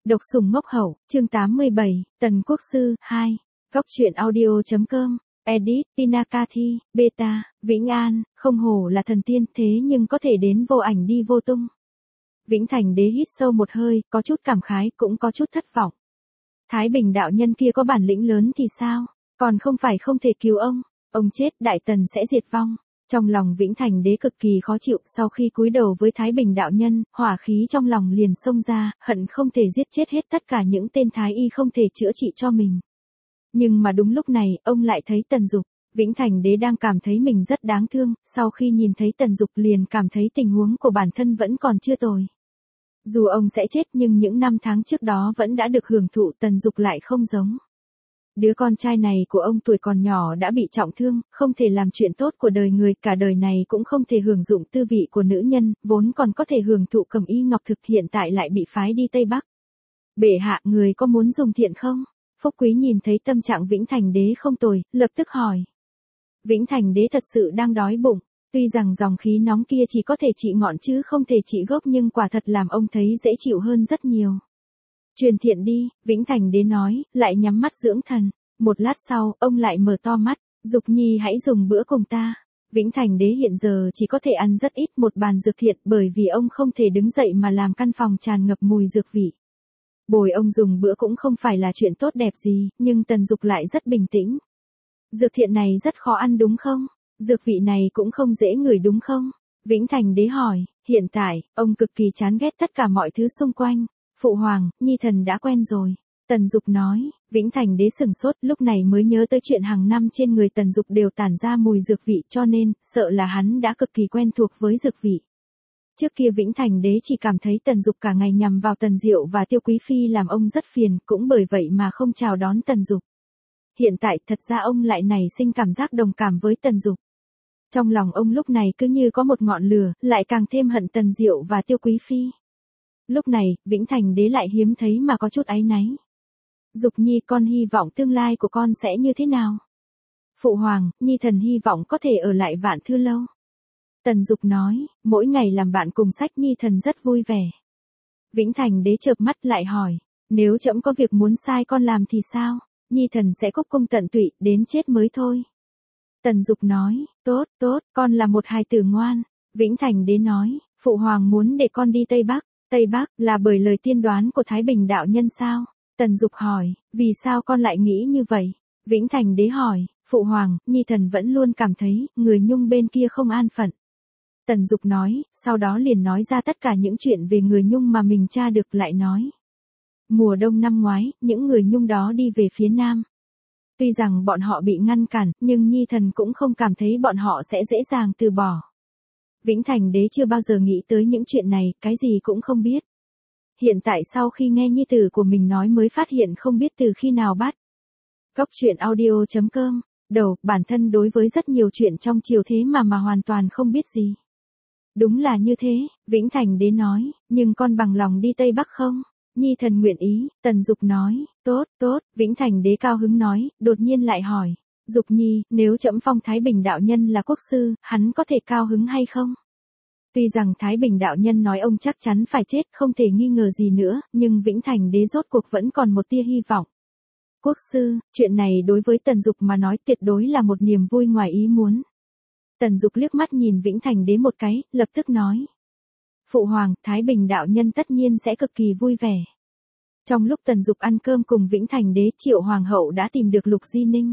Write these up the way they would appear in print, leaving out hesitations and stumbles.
Độc sủng ngốc hậu, chương 87, Tần Quốc Sư, 2. Góc truyện audio.com, edit, Tina Cathy, beta, Vĩnh An, không hổ là thần tiên thế nhưng có thể đến vô ảnh đi vô tung. Vĩnh Thành Đế hít sâu một hơi, có chút cảm khái cũng có chút thất vọng. Thái Bình đạo nhân kia có bản lĩnh lớn thì sao, còn không phải không thể cứu ông chết Đại Tần sẽ diệt vong. Trong lòng Vĩnh Thành Đế cực kỳ khó chịu, sau khi cúi đầu với Thái Bình đạo nhân, hỏa khí trong lòng liền xông ra, hận không thể giết chết hết tất cả những tên thái y không thể chữa trị cho mình. Nhưng mà đúng lúc này, ông lại thấy Tần Dục. Vĩnh Thành Đế đang cảm thấy mình rất đáng thương, sau khi nhìn thấy Tần Dục liền cảm thấy tình huống của bản thân vẫn còn chưa tồi. Dù ông sẽ chết nhưng những năm tháng trước đó vẫn đã được hưởng thụ, Tần Dục lại không giống. Đứa con trai này của ông tuổi còn nhỏ đã bị trọng thương, không thể làm chuyện tốt của đời người, cả đời này cũng không thể hưởng dụng tư vị của nữ nhân, vốn còn có thể hưởng thụ cẩm y ngọc thực, hiện tại lại bị phái đi Tây Bắc. Bệ hạ, người có muốn dùng thiện không? Phúc Quý nhìn thấy tâm trạng Vĩnh Thành Đế không tồi, lập tức hỏi. Vĩnh Thành Đế thật sự đang đói bụng, tuy rằng dòng khí nóng kia chỉ có thể trị ngọn chứ không thể trị gốc, nhưng quả thật làm ông thấy dễ chịu hơn rất nhiều. Truyền thiện đi, Vĩnh Thành Đế nói, lại nhắm mắt dưỡng thần. Một lát sau, ông lại mở to mắt, Dục Nhi hãy dùng bữa cùng ta. Vĩnh Thành Đế hiện giờ chỉ có thể ăn rất ít một bàn dược thiện, bởi vì ông không thể đứng dậy mà làm căn phòng tràn ngập mùi dược vị. Bồi ông dùng bữa cũng không phải là chuyện tốt đẹp gì, nhưng Tần Dục lại rất bình tĩnh. Dược thiện này rất khó ăn đúng không? Dược vị này cũng không dễ ngửi đúng không? Vĩnh Thành Đế hỏi, hiện tại, ông cực kỳ chán ghét tất cả mọi thứ xung quanh. Phụ hoàng, Nhi thần đã quen rồi. Tần Dục nói. Vĩnh Thành Đế sửng sốt, lúc này mới nhớ tới chuyện hàng năm trên người Tần Dục đều tản ra mùi dược vị, cho nên, sợ là hắn đã cực kỳ quen thuộc với dược vị. Trước kia Vĩnh Thành Đế chỉ cảm thấy Tần Dục cả ngày nhằm vào Tần Diệu và Tiêu Quý Phi làm ông rất phiền, cũng bởi vậy mà không chào đón Tần Dục. Hiện tại thật ra ông lại nảy sinh cảm giác đồng cảm với Tần Dục. Trong lòng ông lúc này cứ như có một ngọn lửa, lại càng thêm hận Tần Diệu và Tiêu Quý Phi. Lúc này, Vĩnh Thành Đế lại hiếm thấy mà có chút áy náy. Dục Nhi, con hy vọng tương lai của con sẽ như thế nào? Phụ hoàng, Nhi thần hy vọng có thể ở lại Vạn Thư lâu. Tần Dục nói, mỗi ngày làm bạn cùng sách Nhi thần rất vui vẻ. Vĩnh Thành Đế chợp mắt lại hỏi, nếu trẫm có việc muốn sai con làm thì sao? Nhi thần sẽ cúc cung tận tụy, đến chết mới thôi. Tần Dục nói, tốt, con là một hài tử ngoan. Vĩnh Thành Đế nói, phụ hoàng muốn để con đi Tây Bắc. Tây Bắc là bởi lời tiên đoán của Thái Bình đạo nhân sao? Tần Dục hỏi, vì sao con lại nghĩ như vậy? Vĩnh Thành Đế hỏi, phụ hoàng, Nhi thần vẫn luôn cảm thấy, người Nhung bên kia không an phận. Tần Dục nói, sau đó liền nói ra tất cả những chuyện về người Nhung mà mình tra được, lại nói. Mùa đông năm ngoái, những người Nhung đó đi về phía Nam. Tuy rằng bọn họ bị ngăn cản, nhưng Nhi thần cũng không cảm thấy bọn họ sẽ dễ dàng từ bỏ. Vĩnh Thành Đế chưa bao giờ nghĩ tới những chuyện này, cái gì cũng không biết. Hiện tại sau khi nghe nhi tử của mình nói mới phát hiện không biết từ khi nào bắt. Góc truyện audio.com, đầu, bản thân đối với rất nhiều chuyện trong triều thế mà hoàn toàn không biết gì. Đúng là như thế, Vĩnh Thành Đế nói, nhưng con bằng lòng đi Tây Bắc không? Nhi thần nguyện ý, Tần Dục nói, tốt, Vĩnh Thành Đế cao hứng nói, đột nhiên lại hỏi, Dục Nhi, nếu trẫm phong Thái Bình đạo nhân là quốc sư, hắn có thể cao hứng hay không? Tuy rằng Thái Bình đạo nhân nói ông chắc chắn phải chết, không thể nghi ngờ gì nữa, nhưng Vĩnh Thành Đế rốt cuộc vẫn còn một tia hy vọng. Quốc sư, chuyện này đối với Tần Dục mà nói tuyệt đối là một niềm vui ngoài ý muốn. Tần Dục liếc mắt nhìn Vĩnh Thành Đế một cái, lập tức nói. Phụ hoàng, Thái Bình đạo nhân tất nhiên sẽ cực kỳ vui vẻ. Trong lúc Tần Dục ăn cơm cùng Vĩnh Thành Đế, Triệu Hoàng hậu đã tìm được Lục Di Ninh.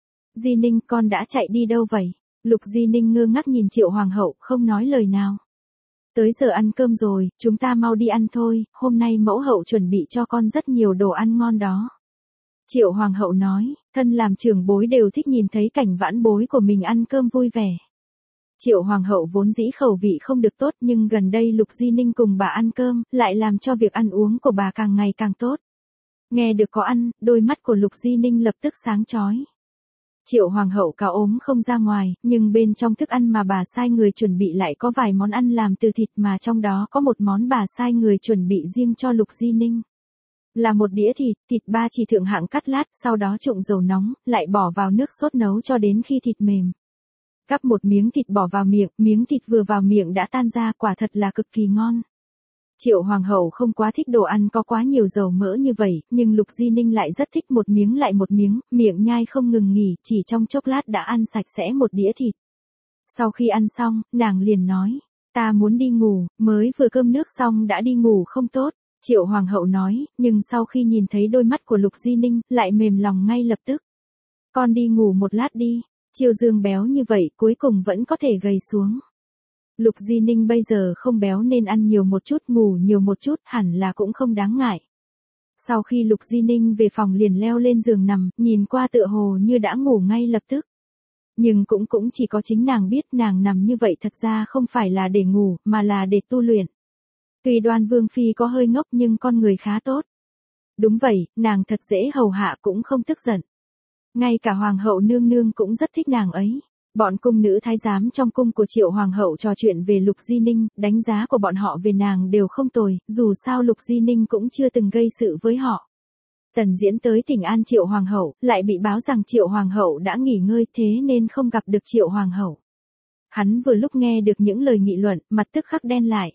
Di Ninh, con đã chạy đi đâu vậy? Lục Di Ninh ngơ ngác nhìn Triệu Hoàng hậu, không nói lời nào. Tới giờ ăn cơm rồi, chúng ta mau đi ăn thôi, hôm nay mẫu hậu chuẩn bị cho con rất nhiều đồ ăn ngon đó. Triệu Hoàng hậu nói, thân làm trưởng bối đều thích nhìn thấy cảnh vãn bối của mình ăn cơm vui vẻ. Triệu Hoàng hậu vốn dĩ khẩu vị không được tốt, nhưng gần đây Lục Di Ninh cùng bà ăn cơm, lại làm cho việc ăn uống của bà càng ngày càng tốt. Nghe được có ăn, đôi mắt của Lục Di Ninh lập tức sáng chói. Triệu Hoàng hậu cao ốm không ra ngoài, nhưng bên trong thức ăn mà bà sai người chuẩn bị lại có vài món ăn làm từ thịt, mà trong đó có một món bà sai người chuẩn bị riêng cho Lục Di Ninh. Là một đĩa thịt ba chỉ thượng hạng cắt lát, sau đó trụng dầu nóng, lại bỏ vào nước sốt nấu cho đến khi thịt mềm. Gắp một miếng thịt bỏ vào miệng, miếng thịt vừa vào miệng đã tan ra, quả thật là cực kỳ ngon. Triệu Hoàng hậu không quá thích đồ ăn có quá nhiều dầu mỡ như vậy, nhưng Lục Di Ninh lại rất thích một miếng lại một miếng, miệng nhai không ngừng nghỉ, chỉ trong chốc lát đã ăn sạch sẽ một đĩa thịt. Sau khi ăn xong, nàng liền nói, ta muốn đi ngủ, mới vừa cơm nước xong đã đi ngủ không tốt. Triệu Hoàng hậu nói, nhưng sau khi nhìn thấy đôi mắt của Lục Di Ninh, lại mềm lòng ngay lập tức. Con đi ngủ một lát đi, Chiêu Dương béo như vậy cuối cùng vẫn có thể gầy xuống. Lục Di Ninh bây giờ không béo nên ăn nhiều một chút, ngủ nhiều một chút hẳn là cũng không đáng ngại. Sau khi Lục Di Ninh về phòng liền leo lên giường nằm, nhìn qua tựa hồ như đã ngủ ngay lập tức. Nhưng cũng chỉ có chính nàng biết nàng nằm như vậy thật ra không phải là để ngủ, mà là để tu luyện. Tuy Đoan Vương Phi có hơi ngốc nhưng con người khá tốt. Đúng vậy, nàng thật dễ hầu hạ cũng không tức giận. Ngay cả Hoàng hậu nương nương cũng rất thích nàng ấy. Bọn cung nữ thái giám trong cung của Triệu Hoàng hậu trò chuyện về Lục Di Ninh, đánh giá của bọn họ về nàng đều không tồi, dù sao Lục Di Ninh cũng chưa từng gây sự với họ. Tần Diễn tới thỉnh an Triệu Hoàng hậu, lại bị báo rằng Triệu Hoàng hậu đã nghỉ ngơi thế nên không gặp được Triệu Hoàng hậu. Hắn vừa lúc nghe được những lời nghị luận, mặt tức khắc đen lại.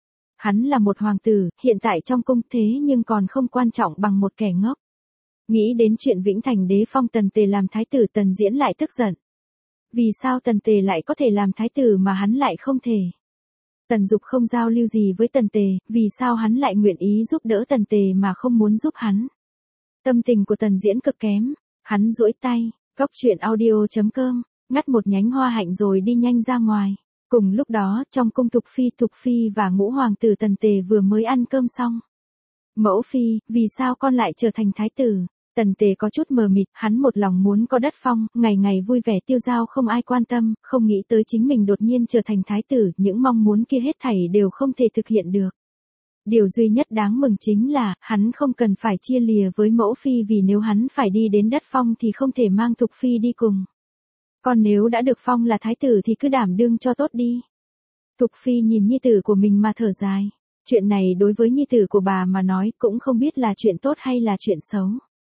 Hắn là một hoàng tử, hiện tại trong cung thế nhưng còn không quan trọng bằng một kẻ ngốc. Nghĩ đến chuyện Vĩnh Thành đế phong Tần Tề làm thái tử, Tần Diễn lại tức giận. Vì sao Tần Tề lại có thể làm thái tử mà hắn lại không thể? Tần Dục không giao lưu gì với Tần Tề, vì sao hắn lại nguyện ý giúp đỡ Tần Tề mà không muốn giúp hắn? Tâm tình của Tần Diễn cực kém, hắn duỗi tay, góc truyện audio.com, ngắt một nhánh hoa hạnh rồi đi nhanh ra ngoài. Cùng lúc đó, trong cung Thục Phi và ngũ hoàng tử Tần Tề vừa mới ăn cơm xong. Mẫu Phi, vì sao con lại trở thành thái tử? Tần Tề có chút mờ mịt, hắn một lòng muốn có đất phong, ngày ngày vui vẻ tiêu dao không ai quan tâm, không nghĩ tới chính mình đột nhiên trở thành thái tử, những mong muốn kia hết thảy đều không thể thực hiện được. Điều duy nhất đáng mừng chính là, hắn không cần phải chia lìa với mẫu Phi vì nếu hắn phải đi đến đất phong thì không thể mang Thục Phi đi cùng. Còn nếu đã được phong là thái tử thì cứ đảm đương cho tốt đi. Thục Phi nhìn nhi tử của mình mà thở dài. Chuyện này đối với nhi tử của bà mà nói cũng không biết là chuyện tốt hay là chuyện xấu.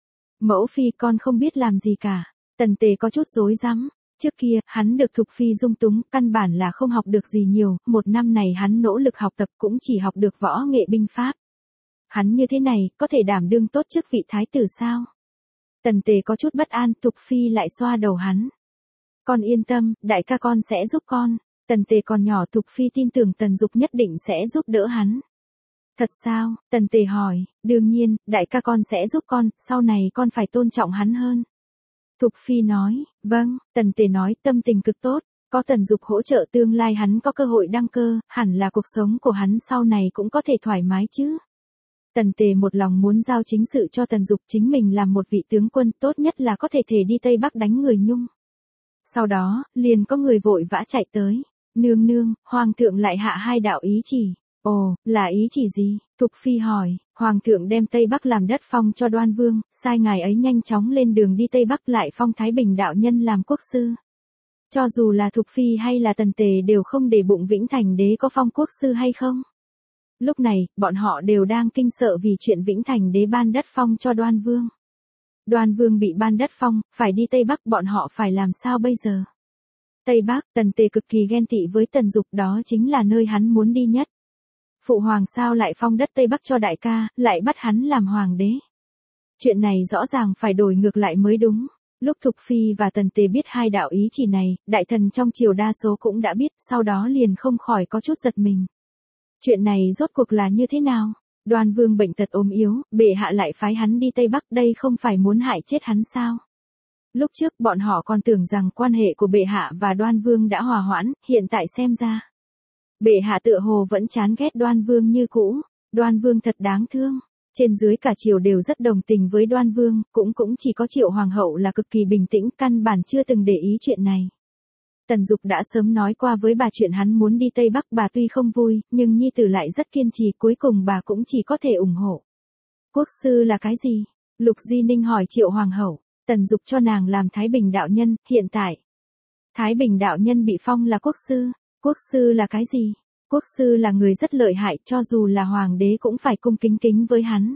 Mẫu Phi con không biết làm gì cả. Tần Tề có chút rối rắm. Trước kia, hắn được Thục Phi dung túng, căn bản là không học được gì nhiều, một năm này hắn nỗ lực học tập cũng chỉ học được võ nghệ binh pháp. Hắn như thế này, có thể đảm đương tốt chức vị thái tử sao? Tần Tề có chút bất an, Thục Phi lại xoa đầu hắn. Con yên tâm, đại ca con sẽ giúp con. Tần Tề còn nhỏ, Thục Phi tin tưởng Tần Dục nhất định sẽ giúp đỡ hắn. Thật sao? Tần Tề hỏi, đương nhiên, đại ca con sẽ giúp con, sau này con phải tôn trọng hắn hơn. Thục Phi nói, vâng, Tần Tề nói tâm tình cực tốt, có Tần Dục hỗ trợ tương lai hắn có cơ hội đăng cơ, hẳn là cuộc sống của hắn sau này cũng có thể thoải mái chứ. Tần Tề một lòng muốn giao chính sự cho Tần Dục, chính mình làm một vị tướng quân, tốt nhất là có thể đi Tây Bắc đánh người Nhung. Sau đó, liền có người vội vã chạy tới. Nương nương, hoàng thượng lại hạ hai đạo ý chỉ. Ồ, là ý chỉ gì? Thục Phi hỏi. Hoàng thượng đem Tây Bắc làm đất phong cho Đoan Vương, sai ngài ấy nhanh chóng lên đường đi Tây Bắc lại phong Thái Bình đạo nhân làm quốc sư. Cho dù là Thục Phi hay là Tần Tề đều không để bụng Vĩnh Thành đế có phong quốc sư hay không. Lúc này, bọn họ đều đang kinh sợ vì chuyện Vĩnh Thành đế ban đất phong cho Đoan Vương. Đoan Vương bị ban đất phong, phải đi Tây Bắc, bọn họ phải làm sao bây giờ? Tây Bắc, Tần Tề cực kỳ ghen tị với Tần Dục, đó chính là nơi hắn muốn đi nhất. Phụ hoàng sao lại phong đất Tây Bắc cho đại ca, lại bắt hắn làm hoàng đế? Chuyện này rõ ràng phải đổi ngược lại mới đúng. Lúc Thục Phi và Tần Tề biết hai đạo ý chỉ này, đại thần trong triều đa số cũng đã biết, sau đó liền không khỏi có chút giật mình. Chuyện này rốt cuộc là như thế nào? Đoan Vương bệnh tật ốm yếu, bệ hạ lại phái hắn đi Tây Bắc, đây không phải muốn hại chết hắn sao? Lúc trước bọn họ còn tưởng rằng quan hệ của bệ hạ và Đoan Vương đã hòa hoãn, hiện tại xem ra. Bệ hạ tựa hồ vẫn chán ghét Đoan Vương như cũ, Đoan Vương thật đáng thương. Trên dưới cả triều đều rất đồng tình với Đoan Vương, cũng chỉ có Triệu Hoàng hậu là cực kỳ bình tĩnh, căn bản chưa từng để ý chuyện này. Tần Dục đã sớm nói qua với bà chuyện hắn muốn đi Tây Bắc, bà tuy không vui, nhưng nhi tử lại rất kiên trì, cuối cùng bà cũng chỉ có thể ủng hộ. Quốc sư là cái gì? Lục Di Ninh hỏi Triệu Hoàng hậu. Tần Dục cho nàng làm Thái Bình đạo nhân, hiện tại. Thái Bình đạo nhân bị phong là quốc sư. Quốc sư là cái gì? Quốc sư là người rất lợi hại, cho dù là hoàng đế cũng phải cung kính kính với hắn.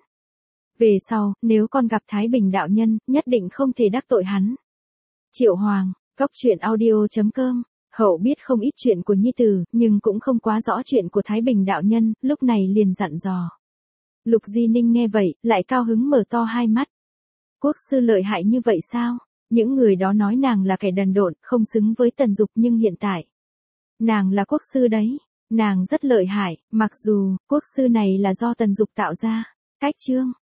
Về sau, nếu con gặp Thái Bình đạo nhân, nhất định không thể đắc tội hắn. Triệu Hoàng, góc truyện audio.com Hậu biết không ít chuyện của Nhi Tử, nhưng cũng không quá rõ chuyện của Thái Bình đạo nhân, lúc này liền dặn dò. Lục Di Ninh nghe vậy, lại cao hứng mở to hai mắt. Quốc sư lợi hại như vậy sao? Những người đó nói nàng là kẻ đần độn, không xứng với Tần Dục, nhưng hiện tại, nàng là quốc sư đấy, nàng rất lợi hại, mặc dù quốc sư này là do Tần Dục tạo ra. Cách chương